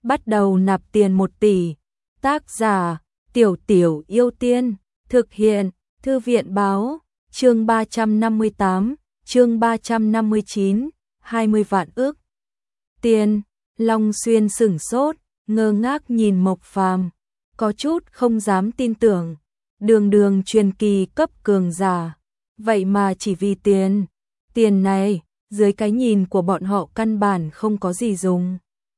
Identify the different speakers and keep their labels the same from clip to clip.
Speaker 1: bắt đầu nạp tiền 1 tỷ. Tác giả: Tiểu Tiểu Yêu Tiên. Thực hiện: Thư viện báo. Chương 358, chương 359, 20 vạn ức. Tiền. Long Xuyên sửng sốt, ngơ ngác nhìn Mộc Phàm, có chút không dám tin tưởng. Đường đường truyền kỳ cấp cường giả, vậy mà chỉ vì tiền. Tiền này, dưới cái nhìn của bọn họ căn bản không có gì dùng.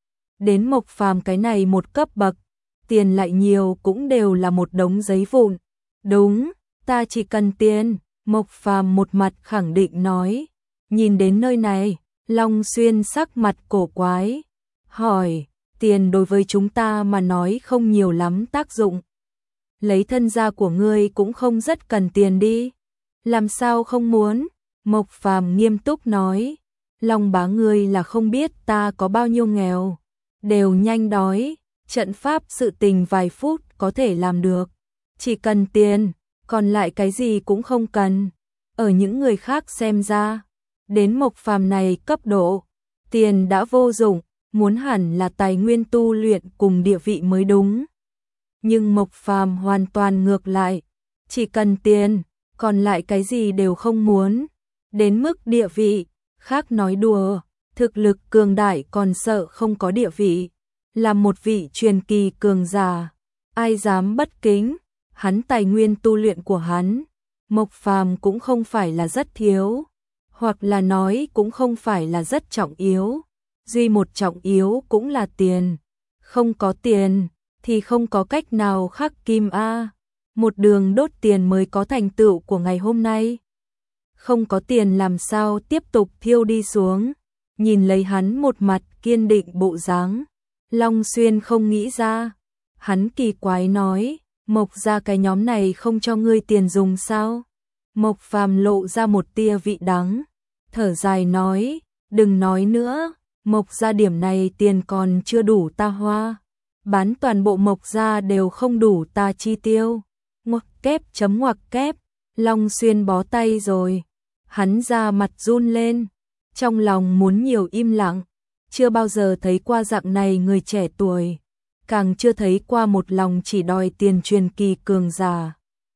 Speaker 1: Đến Mộc Phàm cái này một cấp bậc, tiền lại nhiều cũng đều là một đống giấy vụn. Đúng, ta chỉ cần tiền, Mộc Phàm một mặt khẳng định nói. Nhìn đến nơi này, Long Xuyên sắc mặt cổ quái, hỏi, tiền đối với chúng ta mà nói không nhiều lắm tác dụng. Lấy thân gia của ngươi cũng không rất cần tiền đi. Làm sao không muốn? Mộc Phàm nghiêm túc nói, Long bá ngươi là không biết ta có bao nhiêu nghèo, đều nhanh đói, trận pháp sự tình vài phút có thể làm được. Chỉ cần tiền, còn lại cái gì cũng không cần. Ở những người khác xem ra, đến Mộc Phàm này cấp độ, tiền đã vô dụng, muốn hẳn là tài nguyên tu luyện cùng địa vị mới đúng. Nhưng Mộc Phàm hoàn toàn ngược lại, chỉ cần tiền, còn lại cái gì đều không muốn. Đến mức địa vị, khác nói đùa, thực lực cường đại còn sợ không có địa vị. Là một vị truyền kỳ cường giả, ai dám bất kính, hắn tài nguyên tu luyện của hắn, Mộc Phàm cũng không phải là rất thiếu, hoặc là nói cũng không phải là rất trọng yếu. Duy một trọng yếu cũng là tiền, không có tiền thì không có cách nào khắc kim a. Một đường đốt tiền mới có thành tựu của ngày hôm nay. Không có tiền làm sao tiếp tục thiêu đi xuống. Nhìn lấy hắn một mặt kiên định bộ dáng, Long Xuyên không nghĩ ra. Hắn kỳ quái nói, Mộc gia cái nhóm này không cho ngươi tiền dùng sao? Mộc Phàm lộ ra một tia vị đắng, thở dài nói, đừng nói nữa, Mộc gia điểm này tiền còn chưa đủ ta hoa. Bán toàn bộ Mộc gia đều không đủ ta chi tiêu. Ngoặc kép chấm ngoặc kép, Long Xuyên bó tay rồi. Hắn ra mặt run lên, trong lòng muốn nhiều im lặng. Chưa bao giờ thấy qua dạng này người trẻ tuổi, càng chưa thấy qua một lòng chỉ đòi tiền truyền kỳ cường giả.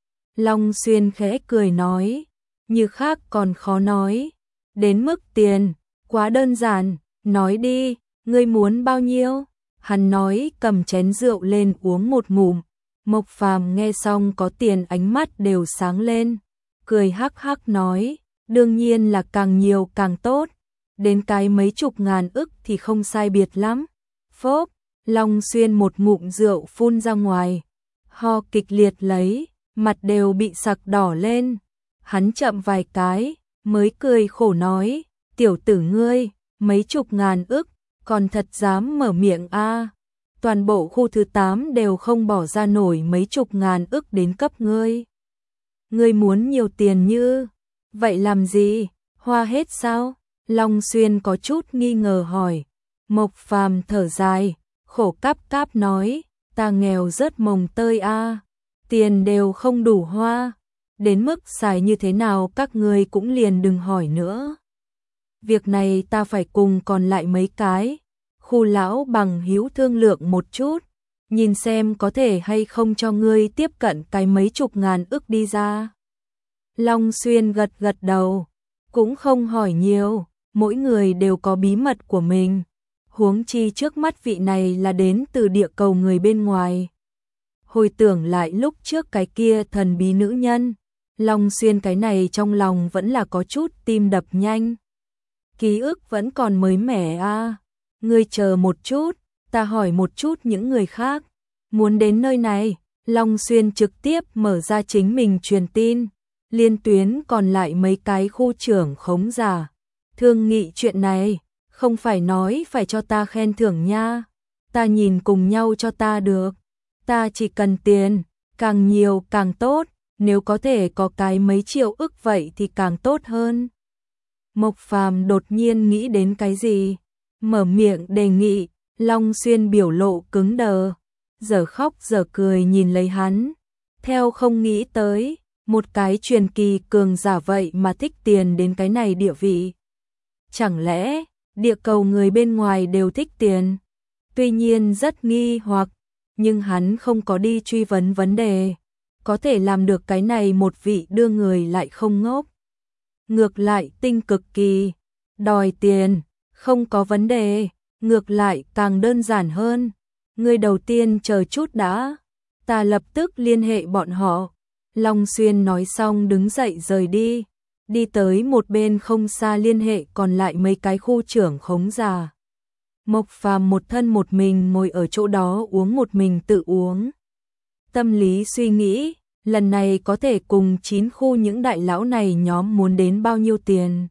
Speaker 1: Long Xuyên khẽ cười nói, như khác còn khó nói. Đến mức tiền, quá đơn giản, nói đi, ngươi muốn bao nhiêu? Hắn nói cầm chén rượu lên uống một ngụm. Mộc Phàm nghe xong có tiền ánh mắt đều sáng lên, cười hắc hắc nói, đương nhiên là càng nhiều càng tốt, đến cái mấy chục ngàn ức thì không sai biệt lắm. Phốp, Long Xuyên một ngụm rượu phun ra ngoài, ho kịch liệt lấy, mặt đều bị sặc đỏ lên. Hắn chậm vài cái, mới cười khổ nói, tiểu tử ngươi, mấy chục ngàn ức, còn thật dám mở miệng a. Toàn bộ khu thứ 8 đều không bỏ ra nổi mấy chục ngàn ức đến cấp ngươi. Ngươi muốn nhiều tiền như vậy làm gì? Hoa hết sao? Long Xuyên có chút nghi ngờ hỏi. Mộc Phàm thở dài, khổ cáp cáp nói, ta nghèo rớt mồng tơi a, tiền đều không đủ hoa, đến mức xài như thế nào các ngươi cũng liền đừng hỏi nữa. Việc này ta phải cùng còn lại mấy cái khu lão bằng hữu thương lượng một chút, nhìn xem có thể hay không cho ngươi tiếp cận cái mấy chục ngàn ức đi ra. Long Xuyên gật gật đầu, cũng không hỏi nhiều, mỗi người đều có bí mật của mình. Huống chi trước mắt vị này là đến từ địa cầu người bên ngoài. Hồi tưởng lại lúc trước cái kia thần bí nữ nhân, Long Xuyên cái này trong lòng vẫn là có chút tim đập nhanh. Ký ức vẫn còn mới mẻ a. Ngươi chờ một chút, ta hỏi một chút những người khác. Muốn đến nơi này, Long Xuyên trực tiếp mở ra chính mình truyền tin, liên tuyến còn lại mấy cái khu trưởng khống giả. Thương nghị chuyện này, không phải nói phải cho ta khen thưởng nha. Ta nhìn cùng nhau cho ta được. Ta chỉ cần tiền, càng nhiều càng tốt, nếu có thể có cái mấy triệu ức vậy thì càng tốt hơn. Mộc Phàm đột nhiên nghĩ đến cái gì, mở miệng đề nghị. Long Xuyên biểu lộ cứng đờ, giờ khóc giờ cười nhìn lấy hắn, theo không nghĩ tới, một cái truyền kỳ cường giả vậy mà thích tiền đến cái này địa vị. Chẳng lẽ, địa cầu người bên ngoài đều thích tiền? tuy nhiên rất nghi hoặc, nhưng hắn không có đi truy vấn vấn đề. Có thể làm được cái này một vị đưa người lại không ngốc. Ngược lại tinh cực kỳ, đòi tiền, không có vấn đề, ngược lại càng đơn giản hơn. Người đầu tiên chờ chút đã, ta lập tức liên hệ bọn họ. Long Xuyên nói xong đứng dậy rời đi, đi tới một bên không xa liên hệ còn lại mấy cái khu trưởng khống già. Mộc Phàm một thân một mình ngồi ở chỗ đó uống một mình tự uống. Tâm lý suy nghĩ, lần này có thể cùng 9 khu những đại lão này nhóm muốn đến bao nhiêu tiền.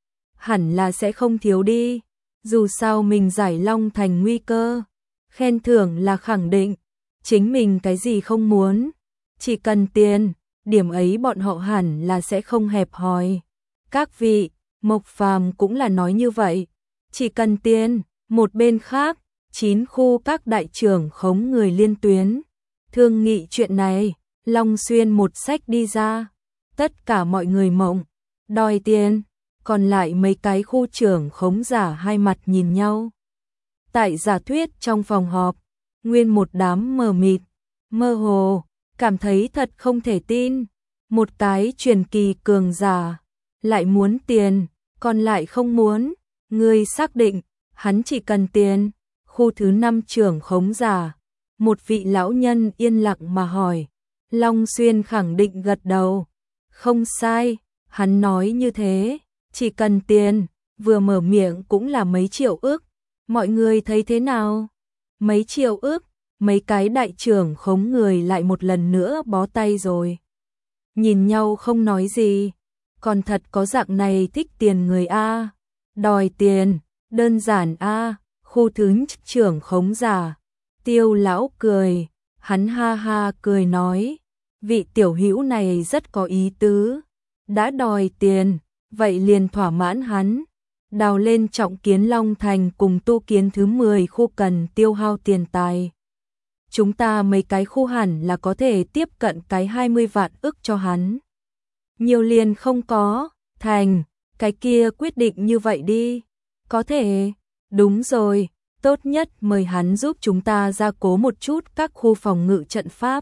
Speaker 1: Hẳn là sẽ không thiếu đi, dù sao mình giải Long Thành nguy cơ. Khen thưởng là khẳng định, chính mình cái gì không muốn, chỉ cần tiền, điểm ấy bọn họ hẳn là sẽ không hẹp hòi. Các vị, Mộc Phàm cũng là nói như vậy, chỉ cần tiền. Một bên khác, 9 khu các đại trưởng khống người liên tuyến. Thương nghị chuyện này, Long Xuyên một sách đi ra. Tất cả mọi người mộng, đòi tiền, còn lại mấy cái khu trưởng khống giả hai mặt nhìn nhau. Tại giả thuyết trong phòng họp, nguyên một đám mờ mịt, mơ hồ, cảm thấy thật không thể tin. Một cái truyền kỳ cường giả, lại muốn tiền, còn lại không muốn, người xác định. Hắn chỉ cần tiền. Khu thứ 5 trưởng khống giả, một vị lão nhân yên lặng mà hỏi. Long Xuyên khẳng định gật đầu. Không sai, hắn nói như thế, chỉ cần tiền, vừa mở miệng cũng là mấy triệu ức. Mọi người thấy thế nào? Mấy triệu ức, mấy cái đại trưởng khống người lại một lần nữa bó tay rồi. Nhìn nhau không nói gì, còn thật có dạng này thích tiền người a, đòi tiền. Đơn giản a, khu thứ trưởng khống giả. Tiêu lão cười, hắn ha ha cười nói, vị tiểu hữu này rất có ý tứ, đã đòi tiền, vậy liền thỏa mãn hắn. Đào lên trọng kiến Long Thành cùng tu kiến thứ 10 khu cần tiêu hao tiền tài. Chúng ta mấy cái khu hẳn là có thể tiếp cận cái 20 vạn ức cho hắn. Nhiều liền không có, thành, cái kia quyết định như vậy đi. Có thể, đúng rồi, tốt nhất mời hắn giúp chúng ta gia cố một chút các khu phòng ngự trận pháp.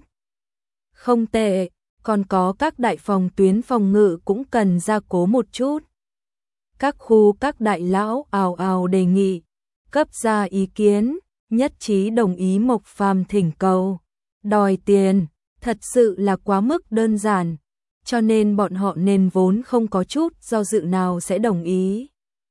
Speaker 1: Không tệ, còn có các đại phòng tuyến phòng ngự cũng cần gia cố một chút. Các khu các đại lão ào ào đề nghị, cấp ra ý kiến, nhất trí đồng ý Mộc Phàm thỉnh cầu. Đòi tiền, thật sự là quá mức đơn giản, cho nên bọn họ nên vốn không có chút do dự nào sẽ đồng ý.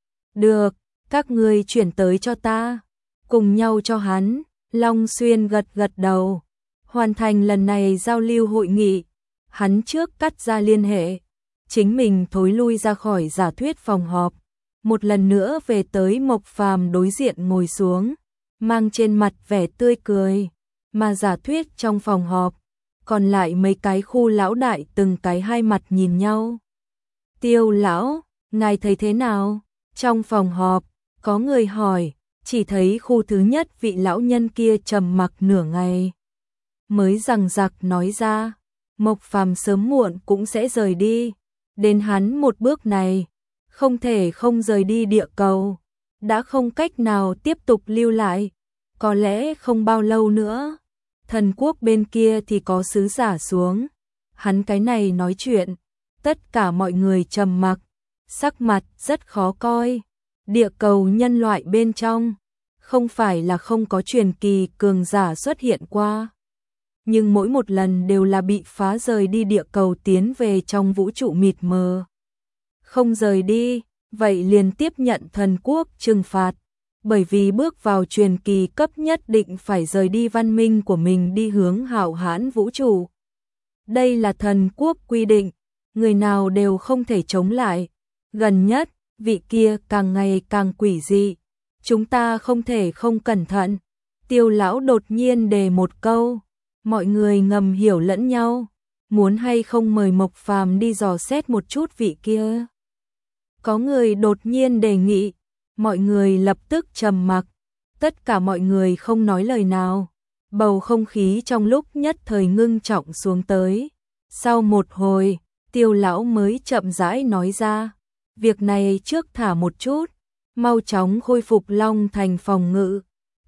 Speaker 1: Được. Các ngươi chuyển tới cho ta, cùng nhau cho hắn. Long Xuyên gật gật đầu, hoàn thành lần này giao lưu hội nghị. Hắn trước cắt ra liên hệ, chính mình thối lui ra khỏi giả thuyết phòng họp, một lần nữa về tới Mộc Phàm đối diện ngồi xuống, mang trên mặt vẻ tươi cười. Mà giả thuyết trong phòng họp, còn lại mấy cái khu lão đại từng cái hai mặt nhìn nhau. Tiêu lão, ngài thấy thế nào? Trong phòng họp, có người hỏi, chỉ thấy khu thứ nhất vị lão nhân kia trầm mặc nửa ngày. Mới rằng giặc nói ra, Mộc Phàm sớm muộn cũng sẽ rời đi. Đến hắn một bước này, không thể không rời đi địa cầu. Đã không cách nào tiếp tục lưu lại, có lẽ không bao lâu nữa. Thần quốc bên kia thì có sứ giả xuống. Hắn cái này nói chuyện, tất cả mọi người trầm mặc, sắc mặt rất khó coi. Địa cầu nhân loại bên trong, không phải là không có truyền kỳ cường giả xuất hiện qua. Nhưng mỗi một lần đều là bị phá rời đi địa cầu tiến về trong vũ trụ mịt mờ. Không rời đi, vậy liền tiếp nhận thần quốc trừng phạt. Bởi vì bước vào truyền kỳ cấp nhất định phải rời đi văn minh của mình đi hướng hạo hãn vũ trụ. Đây là thần quốc quy định, người nào đều không thể chống lại. Gần nhất, vị kia càng ngày càng quỷ dị, chúng ta không thể không cẩn thận. Tiêu lão đột nhiên đề một câu, mọi người ngầm hiểu lẫn nhau, muốn hay không mời Mộc Phàm đi dò xét một chút vị kia. Có người đột nhiên đề nghị, mọi người lập tức trầm mặc, tất cả mọi người không nói lời nào, bầu không khí trong lúc nhất thời ngưng trọng xuống tới. Sau một hồi, Tiêu lão mới chậm rãi nói ra, việc này trước thả một chút, mau chóng khôi phục Long Thành phòng ngự,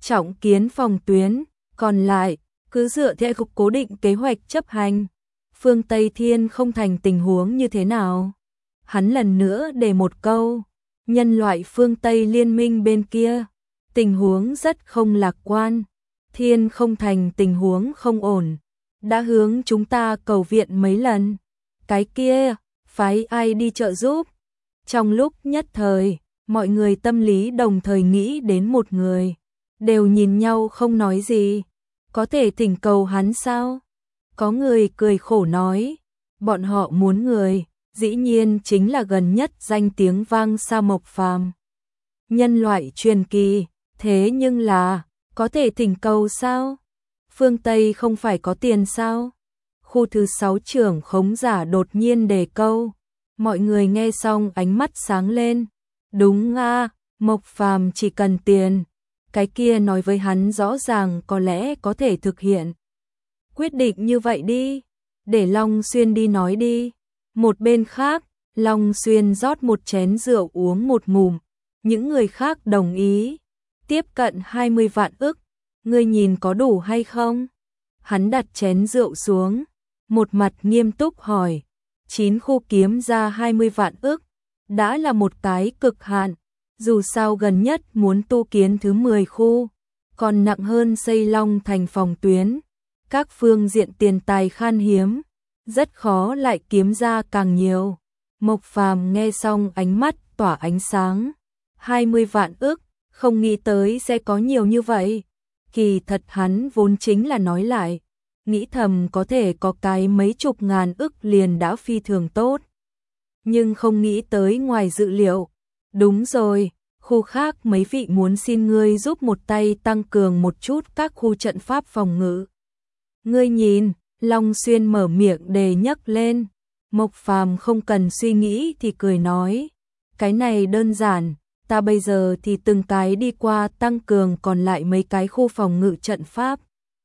Speaker 1: trọng kiến phòng tuyến, còn lại cứ dựa theo cố định kế hoạch chấp hành. Phương Tây Thiên không thành tình huống như thế nào? Hắn lần nữa để một câu, nhân loại phương Tây liên minh bên kia, tình huống rất không lạc quan, Thiên không thành tình huống không ổn, đã hướng chúng ta cầu viện mấy lần, cái kia, phái ai đi trợ giúp? Trong lúc nhất thời, mọi người tâm lý đồng thời nghĩ đến một người, đều nhìn nhau không nói gì, có thể thỉnh cầu hắn sao? Có người cười khổ nói, bọn họ muốn người, dĩ nhiên chính là gần nhất danh tiếng vang xa Mộc Phàm. Nhân loại truyền kỳ, thế nhưng là, có thể thỉnh cầu sao? Phương Tây không phải có tiền sao? Khu thứ 6 trưởng khống giả đột nhiên đề câu, mọi người nghe xong ánh mắt sáng lên. Đúng a, Mộc Phàm chỉ cần tiền, cái kia nói với hắn rõ ràng có lẽ có thể thực hiện. Quyết định như vậy đi, để Long Xuyên đi nói đi. Một bên khác, Long Xuyên rót một chén rượu uống một ngụm, những người khác đồng ý. Tiếp cận 20 vạn ức, ngươi nhìn có đủ hay không? Hắn đặt chén rượu xuống, một mặt nghiêm túc hỏi, 9 khu kiếm ra 20 vạn ức, đã là một cái cực hạn, dù sao gần nhất muốn tu kiến thứ 10 khu, còn nặng hơn xây Long thành phòng tuyến, các phương diện tiền tài khan hiếm, rất khó lại kiếm ra càng nhiều. Mộc Phàm nghe xong ánh mắt tỏa ánh sáng, 20 vạn ức, không nghĩ tới sẽ có nhiều như vậy. Kỳ thật hắn vốn chính là nói lại, nghĩ thầm có thể có cái mấy chục ngàn ức liền đã phi thường tốt. Nhưng không nghĩ tới ngoài dự liệu. Đúng rồi, khu khác mấy vị muốn xin ngươi giúp một tay tăng cường một chút các khu trận pháp phòng ngự. Ngươi nhìn, Long Xuyên mở miệng đề nhắc lên. Mộc Phàm không cần suy nghĩ thì cười nói, cái này đơn giản, ta bây giờ thì từng cái đi qua tăng cường còn lại mấy cái khu phòng ngự trận pháp.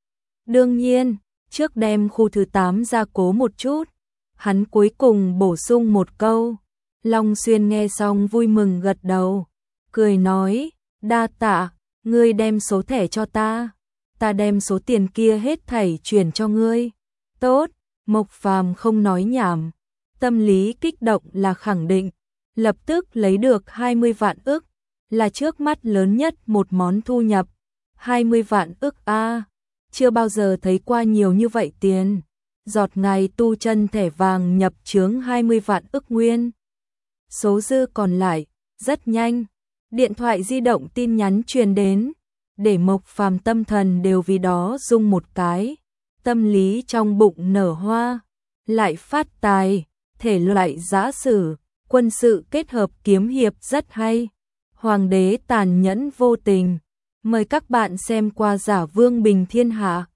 Speaker 1: Đương nhiên, trước đem khu thứ 8 ra cố một chút. Hắn cuối cùng bổ sung một câu. Long Xuyên nghe xong vui mừng gật đầu, cười nói, đa tạ, ngươi đem số thẻ cho ta đem số tiền kia hết thảy chuyển cho ngươi. Tốt, Mộc Phàm không nói nhảm, tâm lý kích động là khẳng định, lập tức lấy được 20 vạn ức, là trước mắt lớn nhất một món thu nhập. 20 vạn ức a, chưa bao giờ thấy qua nhiều như vậy tiền. Giọt ngài tu chân thẻ vàng nhập chướng 20 vạn ức nguyên. Số dư còn lại, rất nhanh, điện thoại di động tin nhắn truyền đến, để Mộc Phàm tâm thần đều vì đó rung một cái, tâm lý trong bụng nở hoa, lại phát tài, thể loại giã sử, quân sự kết hợp kiếm hiệp rất hay. Hoàng đế tàn nhẫn vô tình, mời các bạn xem qua Giả Vương Bình Thiên Hạ.